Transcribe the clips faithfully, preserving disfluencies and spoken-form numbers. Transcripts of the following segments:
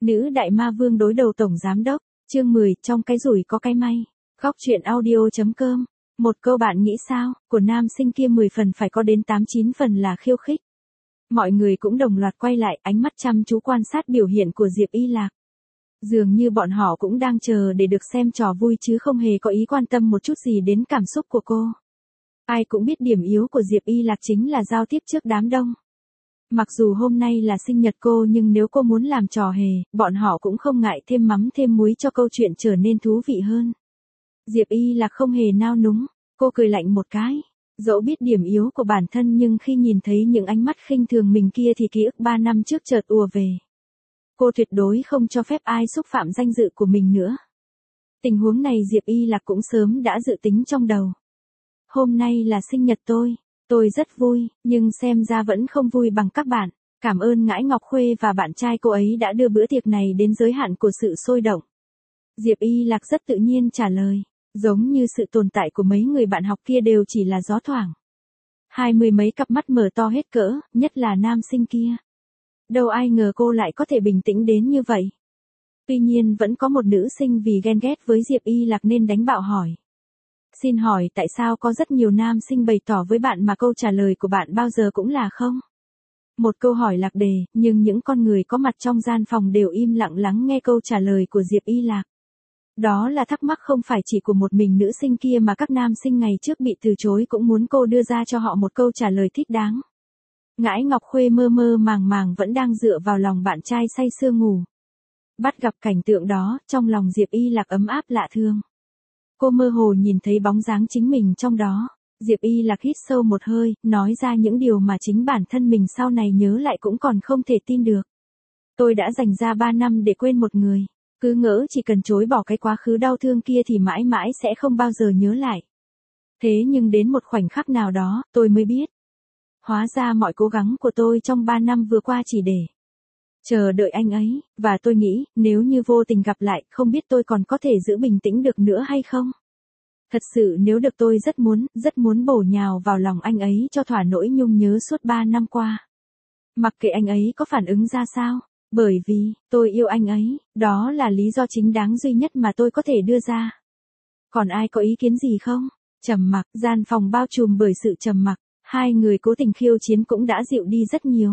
Nữ đại ma vương đối đầu tổng giám đốc, chương mười, trong cái rủi có cái may. Góc truyện audio.com. Một câu bạn nghĩ sao, của nam sinh kia mười phần phải có đến tám chín phần là khiêu khích. Mọi người cũng đồng loạt quay lại, ánh mắt chăm chú quan sát biểu hiện của Diệp Y Lạc. Dường như bọn họ cũng đang chờ để được xem trò vui chứ không hề có ý quan tâm một chút gì đến cảm xúc của cô. Ai cũng biết điểm yếu của Diệp Y Lạc chính là giao tiếp trước đám đông. Mặc dù hôm nay là sinh nhật cô nhưng nếu cô muốn làm trò hề, bọn họ cũng không ngại thêm mắm thêm muối cho câu chuyện trở nên thú vị hơn. Diệp Y Lạc không hề nao núng, cô cười lạnh một cái. Dẫu biết điểm yếu của bản thân nhưng khi nhìn thấy những ánh mắt khinh thường mình kia thì ký ức ba năm trước chợt ùa về. Cô tuyệt đối không cho phép ai xúc phạm danh dự của mình nữa. Tình huống này Diệp Y Lạc cũng sớm đã dự tính trong đầu. Hôm nay là sinh nhật tôi. Tôi rất vui, nhưng xem ra vẫn không vui bằng các bạn. Cảm ơn Ngãi Ngọc Khuê và bạn trai cô ấy đã đưa bữa tiệc này đến giới hạn của sự sôi động. Diệp Y Lạc rất tự nhiên trả lời, giống như sự tồn tại của mấy người bạn học kia đều chỉ là gió thoảng. Hai mươi mấy cặp mắt mở to hết cỡ, nhất là nam sinh kia. Đâu ai ngờ cô lại có thể bình tĩnh đến như vậy. Tuy nhiên vẫn có một nữ sinh vì ghen ghét với Diệp Y Lạc nên đánh bạo hỏi. Xin hỏi tại sao có rất nhiều nam sinh bày tỏ với bạn mà câu trả lời của bạn bao giờ cũng là không? Một câu hỏi lạc đề, nhưng những con người có mặt trong gian phòng đều im lặng lắng nghe câu trả lời của Diệp Y Lạc. Đó là thắc mắc không phải chỉ của một mình nữ sinh kia mà các nam sinh ngày trước bị từ chối cũng muốn cô đưa ra cho họ một câu trả lời thích đáng. Ngãi Ngọc Khuê mơ mơ màng màng vẫn đang dựa vào lòng bạn trai say sưa ngủ. Bắt gặp cảnh tượng đó, trong lòng Diệp Y Lạc ấm áp lạ thường. Cô mơ hồ nhìn thấy bóng dáng chính mình trong đó. Diệp Y Lạc hít sâu một hơi, nói ra những điều mà chính bản thân mình sau này nhớ lại cũng còn không thể tin được. Tôi đã dành ra ba năm để quên một người. Cứ ngỡ chỉ cần chối bỏ cái quá khứ đau thương kia thì mãi mãi sẽ không bao giờ nhớ lại. Thế nhưng đến một khoảnh khắc nào đó, tôi mới biết. Hóa ra mọi cố gắng của tôi trong ba năm vừa qua chỉ để chờ đợi anh ấy, và tôi nghĩ, nếu như vô tình gặp lại, không biết tôi còn có thể giữ bình tĩnh được nữa hay không? Thật sự nếu được tôi rất muốn, rất muốn bổ nhào vào lòng anh ấy cho thỏa nỗi nhung nhớ suốt ba năm qua. Mặc kệ anh ấy có phản ứng ra sao, bởi vì, tôi yêu anh ấy, đó là lý do chính đáng duy nhất mà tôi có thể đưa ra. Còn ai có ý kiến gì không? Trầm mặc, gian phòng bao trùm bởi sự trầm mặc, hai người cố tình khiêu chiến cũng đã dịu đi rất nhiều.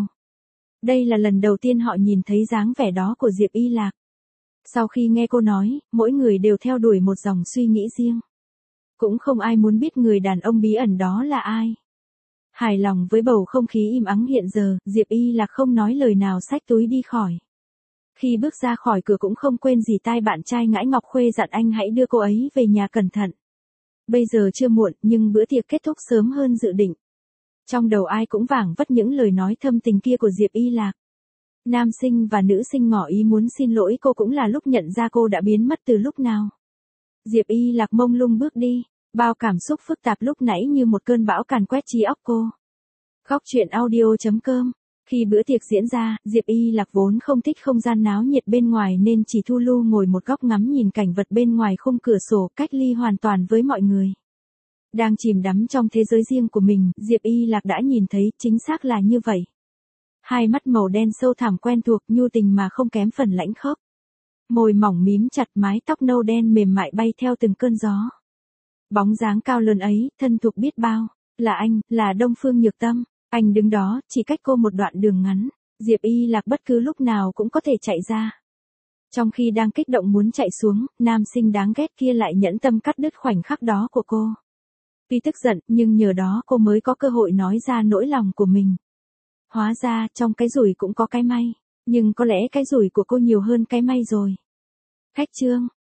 Đây là lần đầu tiên họ nhìn thấy dáng vẻ đó của Diệp Y Lạc. Sau khi nghe cô nói, mỗi người đều theo đuổi một dòng suy nghĩ riêng. Cũng không ai muốn biết người đàn ông bí ẩn đó là ai. Hài lòng với bầu không khí im ắng hiện giờ, Diệp Y Lạc không nói lời nào xách túi đi khỏi. Khi bước ra khỏi cửa cũng không quên gì tai bạn trai Ngãi Ngọc Khuê dặn anh hãy đưa cô ấy về nhà cẩn thận. Bây giờ chưa muộn, nhưng bữa tiệc kết thúc sớm hơn dự định. Trong đầu ai cũng vảng vất những lời nói thâm tình kia của Diệp Y Lạc. Nam sinh và nữ sinh ngỏ ý muốn xin lỗi cô cũng là lúc nhận ra cô đã biến mất từ lúc nào. Diệp Y Lạc mông lung bước đi, bao cảm xúc phức tạp lúc nãy như một cơn bão càn quét trí óc cô. Góc truyện audio.com. Khi bữa tiệc diễn ra, Diệp Y Lạc vốn không thích không gian náo nhiệt bên ngoài nên chỉ thu lu ngồi một góc ngắm nhìn cảnh vật bên ngoài khung cửa sổ, cách ly hoàn toàn với mọi người. Đang chìm đắm trong thế giới riêng của mình, Diệp Y Lạc đã nhìn thấy, chính xác là như vậy. Hai mắt màu đen sâu thẳm quen thuộc, nhu tình mà không kém phần lãnh khốc. Môi mỏng mím chặt, mái tóc nâu đen mềm mại bay theo từng cơn gió. Bóng dáng cao lớn ấy, thân thuộc biết bao, là anh, là Đông Phương Nhược Tâm. Anh đứng đó, chỉ cách cô một đoạn đường ngắn. Diệp Y Lạc bất cứ lúc nào cũng có thể chạy ra. Trong khi đang kích động muốn chạy xuống, nam sinh đáng ghét kia lại nhẫn tâm cắt đứt khoảnh khắc đó của cô. Tuy tức giận, nhưng nhờ đó cô mới có cơ hội nói ra nỗi lòng của mình. Hóa ra, trong cái rủi cũng có cái may. Nhưng có lẽ cái rủi của cô nhiều hơn cái may rồi. Khách chương.